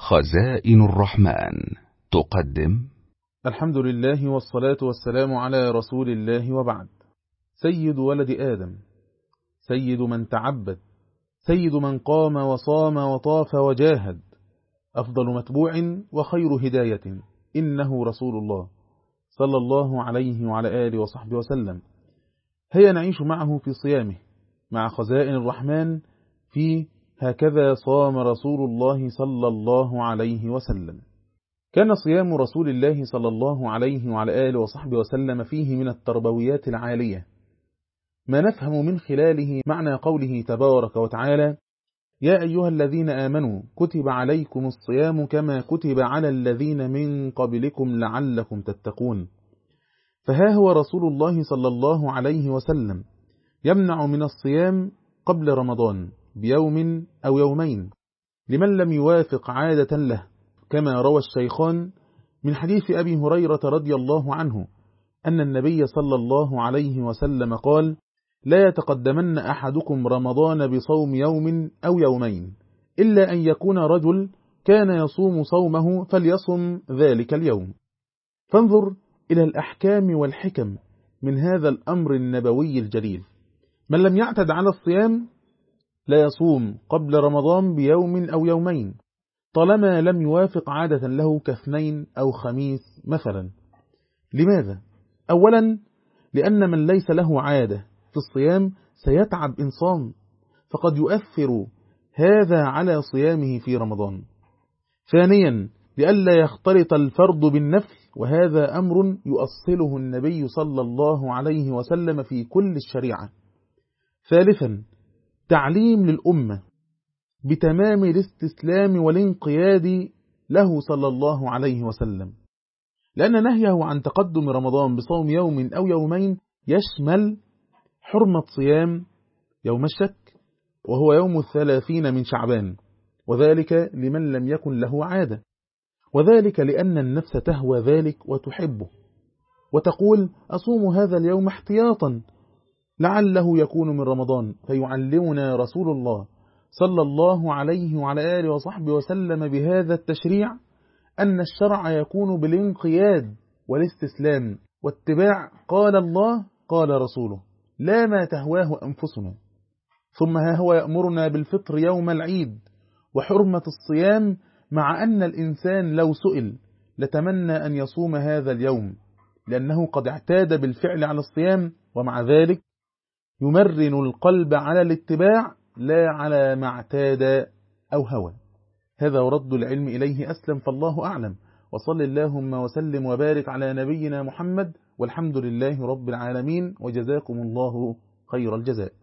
خزائن الرحمن تقدم. الحمد لله والصلاة والسلام على رسول الله، وبعد. سيد ولد آدم، سيد من تعبد، سيد من قام وصام وطاف وجاهد، أفضل متبوع وخير هداية، إنه رسول الله صلى الله عليه وعلى آله وصحبه وسلم. هيا نعيش معه في صيامه مع خزائن الرحمن في هكذا صام رسول الله صلى الله عليه وسلم. كان صيام رسول الله صلى الله عليه وعلى آله وصحبه وسلم فيه من التربويات العالية، ما نفهم من خلاله معنى قوله تبارك وتعالى: يا أيها الذين آمنوا كتب عليكم الصيام كما كتب على الذين من قبلكم لعلكم تتقون. فها هو رسول الله صلى الله عليه وسلم يمنع من الصيام قبل رمضان بيوم أو يومين لمن لم يوافق عادة له، كما روى الشيخان من حديث أبي هريرة رضي الله عنه أن النبي صلى الله عليه وسلم قال: لا يتقدمن أحدكم رمضان بصوم يوم أو يومين، إلا أن يكون رجل كان يصوم صومه فليصم ذلك اليوم. فانظر إلى الأحكام والحكم من هذا الأمر النبوي الجليل. من لم يعتد على الصيام لا يصوم قبل رمضان بيوم أو يومين طالما لم يوافق عادة له كاثنين أو خميس مثلا. لماذا؟ أولا، لأن من ليس له عادة في الصيام سيتعب إن صام، فقد يؤثر هذا على صيامه في رمضان. ثانيا، لئلا يختلط الفرض بالنفل، وهذا أمر يؤصله النبي صلى الله عليه وسلم في كل الشريعة. ثالثا، تعليم للأمة بتمام الاستسلام والانقياد له صلى الله عليه وسلم، لأن نهيه عن تقدم رمضان بصوم يوم أو يومين يشمل حرمة صيام يوم الشك، وهو يوم 30 من شعبان، وذلك لمن لم يكن له عادة، وذلك لأن النفس تهوى ذلك وتحبه وتقول: أصوم هذا اليوم احتياطا لعله يكون من رمضان. فيعلمنا رسول الله صلى الله عليه وعلى آله وصحبه وسلم بهذا التشريع أن الشرع يكون بالانقياد والاستسلام واتباع قال الله قال رسوله، لا ما تهواه أنفسنا. ثم ها هو يأمرنا بالفطر يوم العيد وحرمة الصيام، مع أن الإنسان لو سئل لتمنى أن يصوم هذا اليوم لأنه قد اعتاد بالفعل على الصيام، ومع ذلك يمرن القلب على الاتباع لا على ما اعتاد أو هوى. هذا ورد العلم إليه أسلم، فالله أعلم. وصل اللهم وسلم وبارك على نبينا محمد، والحمد لله رب العالمين، وجزاكم الله خير الجزاء.